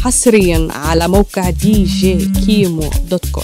حصريا على موقع djkimo.com.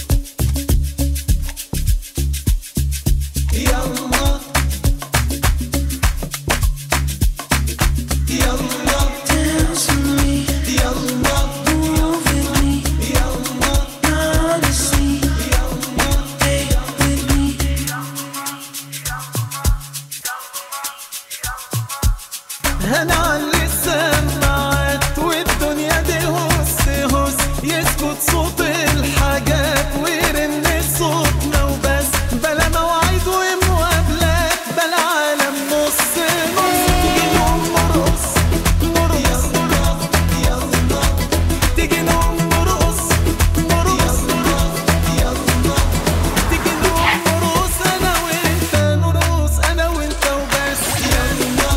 هنعلي السماعات والدنيا دي هس هس، يسكت صوت الحاجات ويرن صوتنا وبس، بلا مواعيد ومقابلات، بلا عالم نص نص. تيجي نقوم نرقص نرقص يلا، تيجي نقوم نرقص نرقص يلا، تيجي نقوم نرقص انا وانت، نرقص انا وانت وبس يلا.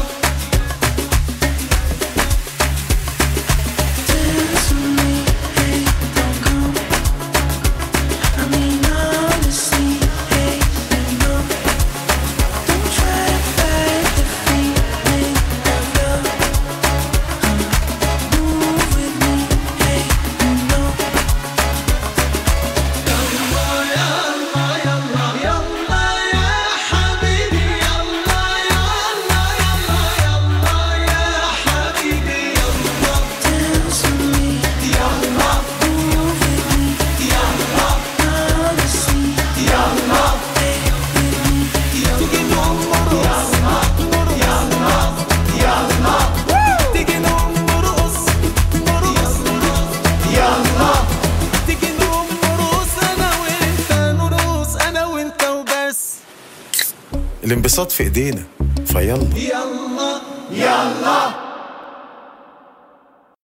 الانبساط في ايدينا، فيلا يلا يلا.